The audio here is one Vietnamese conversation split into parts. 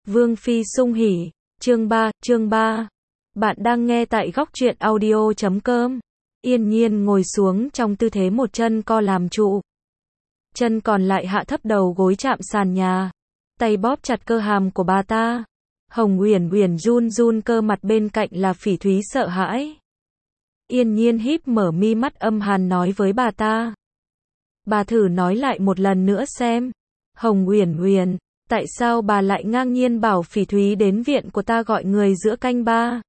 Vương Phi sung hỉ, chương 3. Bạn đang nghe tại góc truyện audio.com. Yên Nhiên ngồi xuống trong tư thế một chân co làm trụ. Chân còn lại hạ thấp đầu gối chạm sàn nhà. Tay bóp chặt cơ hàm của bà ta. Hồng Uyển Uyển run run cơ mặt bên cạnh là Phỉ Thúy sợ hãi. Yên Nhiên híp mở mi mắt âm hàn nói với bà ta. Bà thử nói lại một lần nữa xem. Hồng Uyển Uyển, tại sao bà lại ngang nhiên bảo Phỉ Thúy đến viện của ta gọi người giữa canh ba?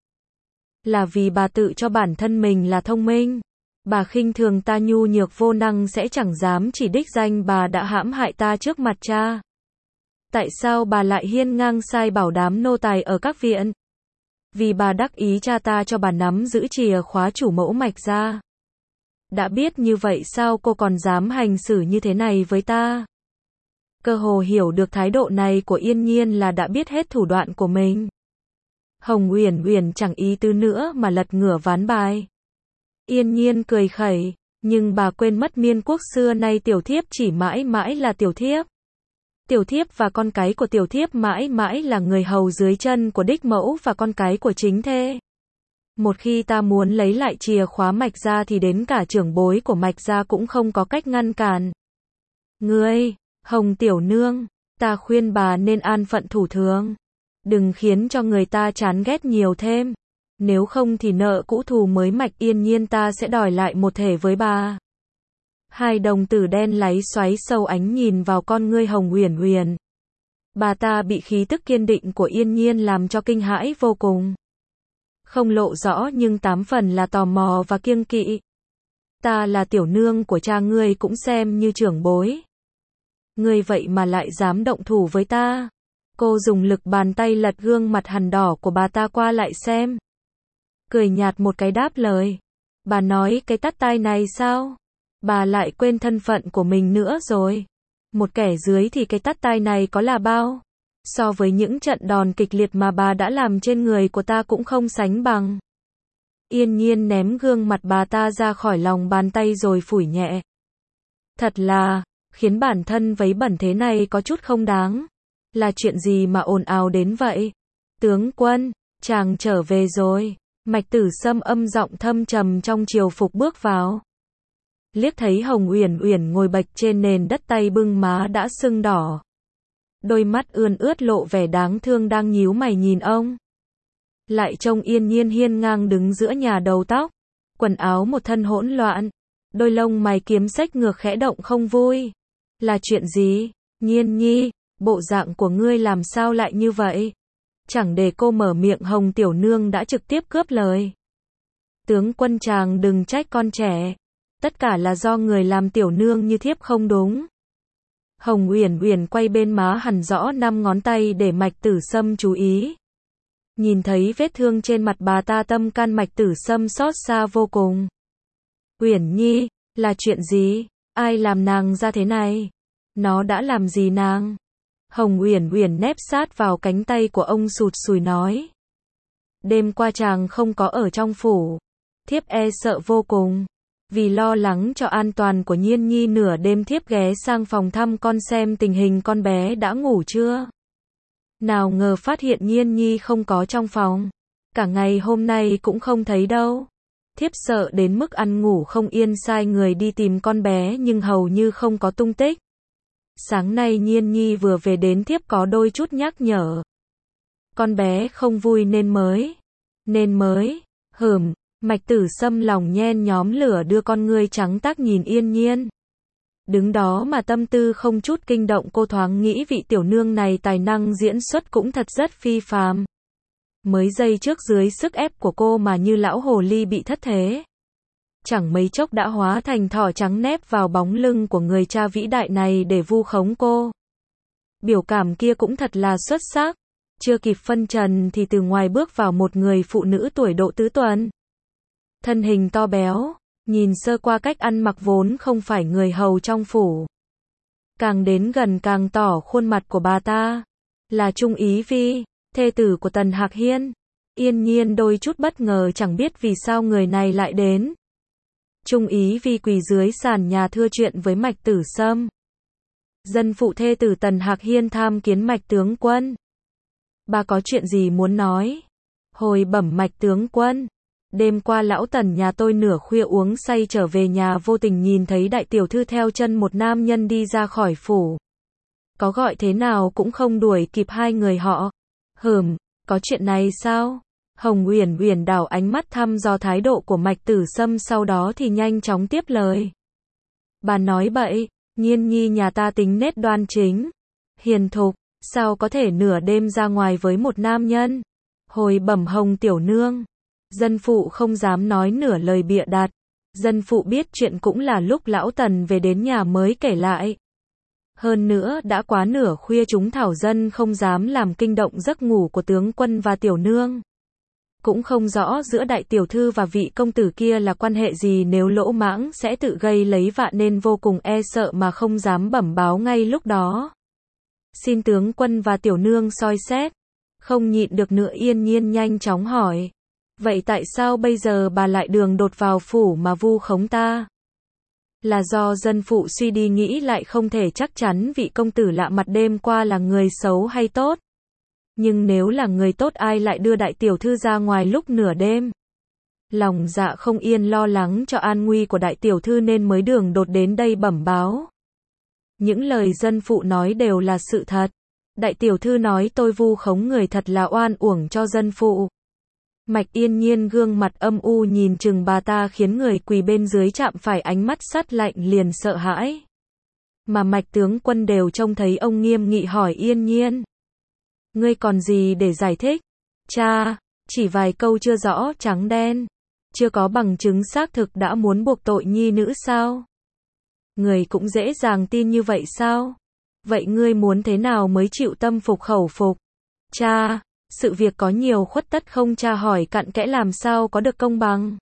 Là vì bà tự cho bản thân mình là thông minh. Bà khinh thường ta nhu nhược vô năng sẽ chẳng dám chỉ đích danh bà đã hãm hại ta trước mặt cha. Tại sao bà lại hiên ngang sai bảo đám nô tài ở các viện? Vì bà đắc ý cha ta cho bà nắm giữ chìa khóa chủ mẫu Mạch gia. Đã biết như vậy sao cô còn dám hành xử như thế này với ta? Cơ hồ hiểu được thái độ này của Yên Nhiên là đã biết hết thủ đoạn của mình. Hồng Uyển Uyển chẳng ý tứ nữa mà lật ngửa ván bài. Yên Nhiên cười khẩy, nhưng bà quên mất miên quốc xưa nay tiểu thiếp chỉ mãi mãi là tiểu thiếp. Tiểu thiếp và con cái của tiểu thiếp mãi mãi là người hầu dưới chân của đích mẫu và con cái của chính thê. Một khi ta muốn lấy lại chìa khóa Mạch gia thì đến cả trưởng bối của Mạch gia cũng không có cách ngăn cản. Ngươi, Hồng tiểu nương, ta khuyên bà nên an phận thủ thường. Đừng khiến cho người ta chán ghét nhiều thêm. Nếu không thì nợ cũ thù mới Mạch Yên Nhiên ta sẽ đòi lại một thể với bà. Hai đồng tử đen láy xoáy sâu ánh nhìn vào con ngươi Hồng Uyển Uyển. Bà ta bị khí tức kiên định của Yên Nhiên làm cho kinh hãi vô cùng. Không lộ rõ nhưng 8 phần là tò mò và kiêng kỵ. Ta là tiểu nương của cha ngươi cũng xem như trưởng bối. Ngươi vậy mà lại dám động thủ với ta. Cô dùng lực bàn tay lật gương mặt hằn đỏ của bà ta qua lại xem. Cười nhạt một cái đáp lời. Bà nói cái tát tai này sao? Bà lại quên thân phận của mình nữa rồi. Một kẻ dưới thì cái tát tai này có là bao? So với những trận đòn kịch liệt mà bà đã làm trên người của ta cũng không sánh bằng. Yên Nhiên ném gương mặt bà ta ra khỏi lòng bàn tay rồi phủi nhẹ. Thật là, khiến bản thân vấy bẩn thế này có chút không đáng. Là chuyện gì mà ồn ào đến vậy? Tướng quân, chàng trở về rồi. Mạch Tử Sâm âm giọng thâm trầm trong triều phục bước vào. Liếc thấy Hồng Uyển Uyển ngồi bạch trên nền đất tay bưng má đã sưng đỏ. Đôi mắt ươn ướt lộ vẻ đáng thương đang nhíu mày nhìn ông. Lại trông Yên Nhiên hiên ngang đứng giữa nhà đầu tóc. Quần áo một thân hỗn loạn. Đôi lông mày kiếm xếch ngược khẽ động không vui. Là chuyện gì? Nhiên Nhi, bộ dạng của ngươi làm sao lại như vậy? Chẳng để cô mở miệng Hồng tiểu nương đã trực tiếp cướp lời. Tướng quân chàng đừng trách con trẻ. Tất cả là do người làm tiểu nương như thiếp không đúng. Hồng Uyển Uyển quay bên má hằn rõ 5 ngón tay để Mạch Tử Sâm chú ý. Nhìn thấy vết thương trên mặt bà ta tâm can Mạch Tử Sâm xót xa vô cùng. Uyển Nhi, là chuyện gì? Ai làm nàng ra thế này? Nó đã làm gì nàng? Hồng Uyển Uyển nép sát vào cánh tay của ông sụt sùi nói. Đêm qua chàng không có ở trong phủ. Thiếp e sợ vô cùng. Vì lo lắng cho an toàn của Nhiên Nhi nửa đêm thiếp ghé sang phòng thăm con xem tình hình con bé đã ngủ chưa. Nào ngờ phát hiện Nhiên Nhi không có trong phòng. Cả ngày hôm nay cũng không thấy đâu. Thiếp sợ đến mức ăn ngủ không yên sai người đi tìm con bé nhưng hầu như không có tung tích. Sáng nay Nhiên Nhi vừa về đến thiếp có đôi chút nhắc nhở. Con bé không vui nên mới. Mạch Tử Sâm lòng nhen nhóm lửa đưa con ngươi trắng tắc nhìn Yên Nhiên. Đứng đó mà tâm tư không chút kinh động cô thoáng nghĩ vị tiểu nương này tài năng diễn xuất cũng thật rất phi phàm. Mới giây trước dưới sức ép của cô mà như lão hồ ly bị thất thế. Chẳng mấy chốc đã hóa thành thỏ trắng nép vào bóng lưng của người cha vĩ đại này để vu khống cô. Biểu cảm kia cũng thật là xuất sắc. Chưa kịp phân trần thì từ ngoài bước vào một người phụ nữ tuổi độ tứ tuần. Thân hình to béo, nhìn sơ qua cách ăn mặc vốn không phải người hầu trong phủ. Càng đến gần càng tỏ khuôn mặt của bà ta. Là Trung Ý Vi, thê tử của Tần Hạc Hiên. Yên Nhiên đôi chút bất ngờ chẳng biết vì sao người này lại đến. Trung Ý Vi quỳ dưới sàn nhà thưa chuyện với Mạch Tử Sâm. Dân phụ thê tử Tần Hạc Hiên tham kiến Mạch tướng quân. Bà có chuyện gì muốn nói? Hồi bẩm Mạch tướng quân. Đêm qua lão Tần nhà tôi nửa khuya uống say trở về nhà vô tình nhìn thấy đại tiểu thư theo chân một nam nhân đi ra khỏi phủ. Có gọi thế nào cũng không đuổi kịp hai người họ. Có chuyện này sao? Hồng Uyển Uyển đảo ánh mắt thăm dò thái độ của Mạch Tử Sâm, sau đó thì nhanh chóng tiếp lời. Bà nói bậy, Nhiên nhi nhà ta tính nết đoan chính, hiền thục, sao có thể nửa đêm ra ngoài với một nam nhân? Hồi bẩm Hồng tiểu nương, dân phụ không dám nói nửa lời bịa đặt. Dân phụ biết chuyện cũng là lúc lão Tần về đến nhà mới kể lại. Hơn nữa đã quá nửa khuya, chúng thảo dân không dám làm kinh động giấc ngủ của tướng quân và tiểu nương. Cũng không rõ giữa đại tiểu thư và vị công tử kia là quan hệ gì, nếu lỗ mãng sẽ tự gây lấy vạ nên vô cùng e sợ mà không dám bẩm báo ngay lúc đó. Xin tướng quân và tiểu nương soi xét. Không nhịn được nữa, Yên Nhiên nhanh chóng hỏi. Vậy tại sao bây giờ bà lại đường đột vào phủ mà vu khống ta? Là do dân phụ suy đi nghĩ lại không thể chắc chắn vị công tử lạ mặt đêm qua là người xấu hay tốt. Nhưng nếu là người tốt ai lại đưa đại tiểu thư ra ngoài lúc nửa đêm? Lòng dạ không yên, lo lắng cho an nguy của đại tiểu thư nên mới đường đột đến đây bẩm báo. Những lời dân phụ nói đều là sự thật. Đại tiểu thư nói tôi vu khống người thật là oan uổng cho dân phụ. Mạch Yên Nhiên gương mặt âm u nhìn chừng bà ta khiến người quỳ bên dưới chạm phải ánh mắt sắt lạnh liền sợ hãi. Mà Mạch tướng quân đều trông thấy, ông nghiêm nghị hỏi Yên Nhiên. Ngươi còn gì để giải thích? Cha, chỉ vài câu chưa rõ trắng đen, chưa có bằng chứng xác thực đã muốn buộc tội nhi nữ sao? Người cũng dễ dàng tin như vậy sao? Vậy ngươi muốn thế nào mới chịu tâm phục khẩu phục? Cha, sự việc có nhiều khuất tất, không tra hỏi cặn kẽ làm sao có được công bằng?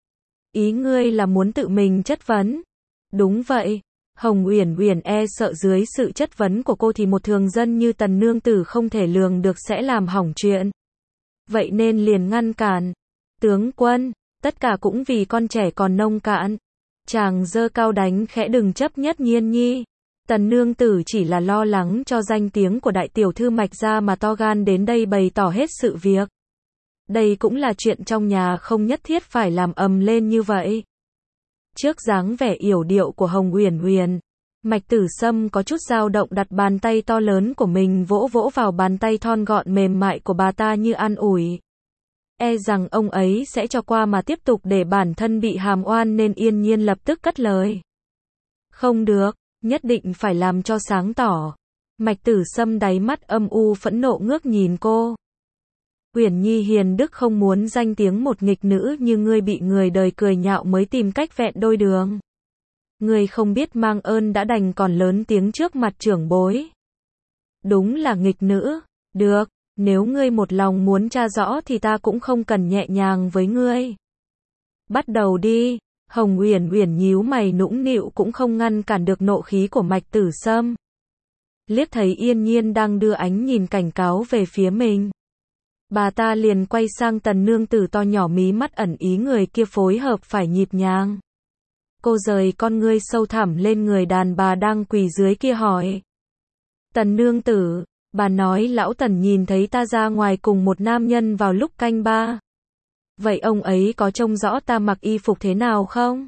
Ý ngươi là muốn tự mình chất vấn? Đúng vậy. Hồng Uyển Uyển e sợ dưới sự chất vấn của cô thì một thường dân như Tần nương tử không thể lường được sẽ làm hỏng chuyện. Vậy nên liền ngăn cản. Tướng quân, tất cả cũng vì con trẻ còn nông cạn. Chàng giơ cao đánh khẽ, đừng chấp nhất Nhiên nhi. Tần nương tử chỉ là lo lắng cho danh tiếng của đại tiểu thư Mạch gia mà to gan đến đây bày tỏ hết sự việc. Đây cũng là chuyện trong nhà, không nhất thiết phải làm ầm lên như vậy. Trước dáng vẻ yểu điệu của Hồng Uyển Uyển, Mạch Tử Sâm có chút dao động, đặt bàn tay to lớn của mình vỗ vỗ vào bàn tay thon gọn mềm mại của bà ta như an ủi. E rằng ông ấy sẽ cho qua mà tiếp tục để bản thân bị hàm oan, nên Yên Nhiên lập tức cất lời. Không được, nhất định phải làm cho sáng tỏ. Mạch Tử Sâm đáy mắt âm u phẫn nộ ngước nhìn cô. Uyển nhi hiền đức, không muốn danh tiếng một nghịch nữ như ngươi bị người đời cười nhạo mới tìm cách vẹn đôi đường. Ngươi không biết mang ơn đã đành còn lớn tiếng trước mặt trưởng bối. Đúng là nghịch nữ. Được, nếu ngươi một lòng muốn tra rõ thì ta cũng không cần nhẹ nhàng với ngươi. Bắt đầu đi. Hồng Uyển Uyển nhíu mày nũng nịu cũng không ngăn cản được nộ khí của Mạch Tử Sâm. Liếc thấy Yên Nhiên đang đưa ánh nhìn cảnh cáo về phía mình, bà ta liền quay sang Tần nương tử, to nhỏ mí mắt ẩn ý người kia phối hợp phải nhịp nhàng. Cô rời con ngươi sâu thẳm lên người đàn bà đang quỳ dưới kia hỏi. Tần nương tử, bà nói lão Tần nhìn thấy ta ra ngoài cùng một nam nhân vào lúc canh ba. Vậy ông ấy có trông rõ ta mặc y phục thế nào không?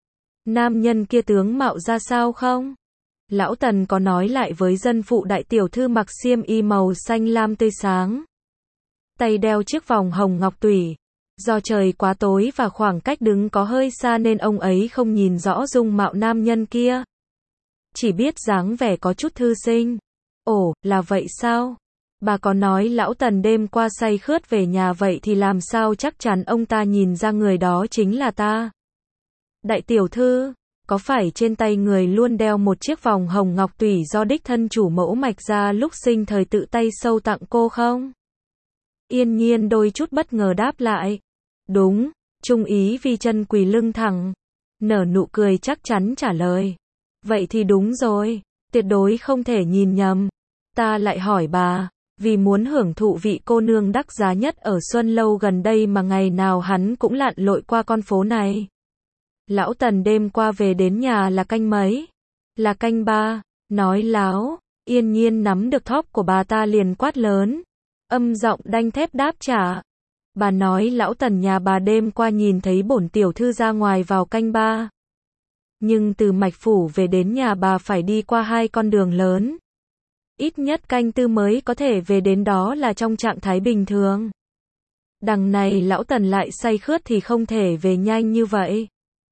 Nam nhân kia tướng mạo ra sao không? Lão Tần có nói lại với dân phụ đại tiểu thư mặc xiêm y màu xanh lam tươi sáng, tay đeo chiếc vòng hồng ngọc tủy. Do trời quá tối và khoảng cách đứng có hơi xa nên ông ấy không nhìn rõ dung mạo nam nhân kia. Chỉ biết dáng vẻ có chút thư sinh. Ồ, là vậy sao? Bà có nói lão Tần đêm qua say khướt về nhà, vậy thì làm sao chắc chắn ông ta nhìn ra người đó chính là ta? Đại tiểu thư, có phải trên tay người luôn đeo một chiếc vòng hồng ngọc tủy do đích thân chủ mẫu Mạch gia lúc sinh thời tự tay sâu tặng cô không? Yên Nhiên đôi chút bất ngờ đáp lại. Đúng. Trung ý Vi chân quỳ lưng thẳng, nở nụ cười chắc chắn trả lời. Vậy thì đúng rồi, tuyệt đối không thể nhìn nhầm. Ta lại hỏi bà, vì muốn hưởng thụ vị cô nương đắc giá nhất ở Xuân Lâu gần đây mà ngày nào hắn cũng lặn lội qua con phố này. Lão Tần đêm qua về đến nhà là canh mấy? Là canh ba. Nói láo. Yên Nhiên nắm được thóp của bà ta liền quát lớn. Âm giọng đanh thép đáp trả. Bà nói lão Tần nhà bà đêm qua nhìn thấy bổn tiểu thư ra ngoài vào canh ba. Nhưng từ Mạch Phủ về đến nhà bà phải đi qua 2 con đường lớn. Ít nhất canh tư mới có thể về đến, đó là trong trạng thái bình thường. Đằng này lão Tần lại say khướt thì không thể về nhanh như vậy.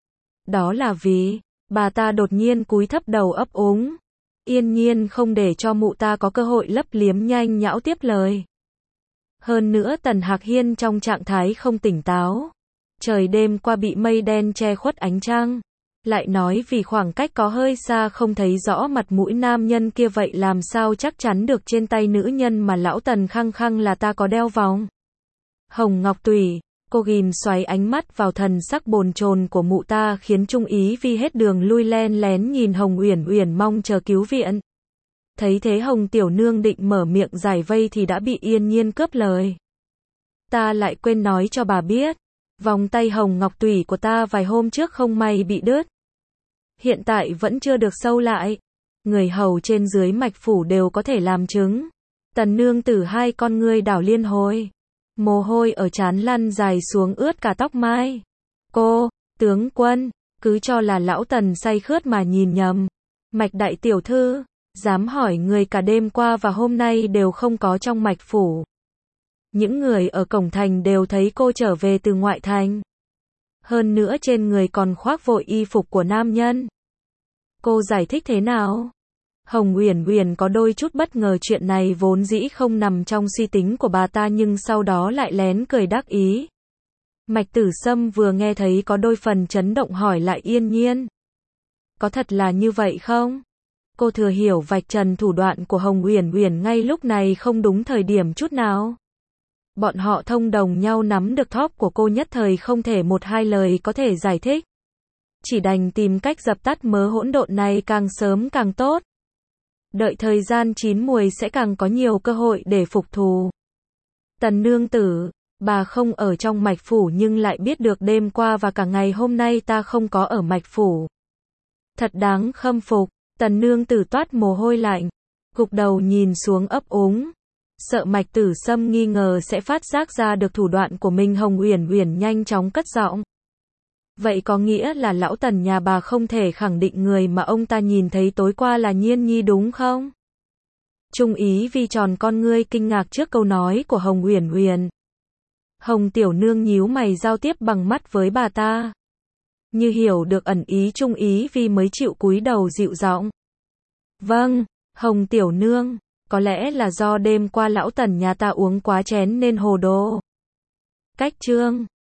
Đó là vì, bà ta đột nhiên cúi thấp đầu ấp úng. Yên Nhiên không để cho mụ ta có cơ hội lấp liếm, nhanh nhảu tiếp lời. Hơn nữa Tần Hạc Hiên trong trạng thái không tỉnh táo. Trời đêm qua bị mây đen che khuất ánh trăng. Lại nói vì khoảng cách có hơi xa không thấy rõ mặt mũi nam nhân kia, vậy làm sao chắc chắn được trên tay nữ nhân mà lão Tần khăng khăng là ta có đeo vòng. Hồng Ngọc Tùy, cô ghim xoáy ánh mắt vào thần sắc bồn chồn của mụ ta khiến Trung Ý Vi hết đường lui, len lén nhìn Hồng Uyển Uyển mong chờ cứu viện. Thấy thế Hồng tiểu nương định mở miệng giải vây thì đã bị Yên Nhiên cướp lời. Ta lại quên nói cho bà biết, vòng tay Hồng Ngọc Tùy của ta vài hôm trước không may bị đứt. Hiện tại vẫn chưa được sâu lại. Người hầu trên dưới Mạch Phủ đều có thể làm chứng. Tần nương tử 2 con ngươi đảo liên hồi. Mồ hôi ở trán lăn dài xuống ướt cả tóc mai. Cô, tướng quân, cứ cho là lão Tần say khướt mà nhìn nhầm. Mạch đại tiểu thư, dám hỏi người cả đêm qua và hôm nay đều không có trong Mạch Phủ. Những người ở cổng thành đều thấy cô trở về từ ngoại thành. Hơn nữa trên người còn khoác vội y phục của nam nhân. Cô giải thích thế nào? Hồng Uyển Uyển có đôi chút bất ngờ, chuyện này vốn dĩ không nằm trong suy tính của bà ta nhưng sau đó lại lén cười đắc ý. Mạch Tử Sâm vừa nghe thấy có đôi phần chấn động hỏi lại Yên Nhiên. Có thật là như vậy không? Cô thừa hiểu vạch trần thủ đoạn của Hồng Uyển Uyển ngay lúc này không đúng thời điểm chút nào. Bọn họ thông đồng nhau nắm được thóp của cô, nhất thời không thể 1-2 lời có thể giải thích. Chỉ đành tìm cách dập tắt mớ hỗn độn này càng sớm càng tốt. Đợi thời gian chín muồi sẽ càng có nhiều cơ hội để phục thù. Tần nương tử, bà không ở trong Mạch Phủ nhưng lại biết được đêm qua và cả ngày hôm nay ta không có ở Mạch Phủ. Thật đáng khâm phục. Tần nương tử toát mồ hôi lạnh, gục đầu nhìn xuống ấp úng. Sợ Mạch Tử Sâm nghi ngờ sẽ phát giác ra được thủ đoạn của mình, Hồng Uyển Uyển nhanh chóng cất giọng. Vậy có nghĩa là lão Tần nhà bà không thể khẳng định người mà ông ta nhìn thấy tối qua là Nhiên Nhi đúng không? Trung Ý Vi tròn con ngươi kinh ngạc trước câu nói của Hồng Uyển Uyển. Hồng tiểu nương nhíu mày giao tiếp bằng mắt với bà ta. Như hiểu được ẩn ý Trung Ý Vi mới chịu cúi đầu dịu giọng. Vâng, Hồng tiểu nương, có lẽ là do đêm qua lão Tần nhà ta uống quá chén nên hồ đồ. Cách chương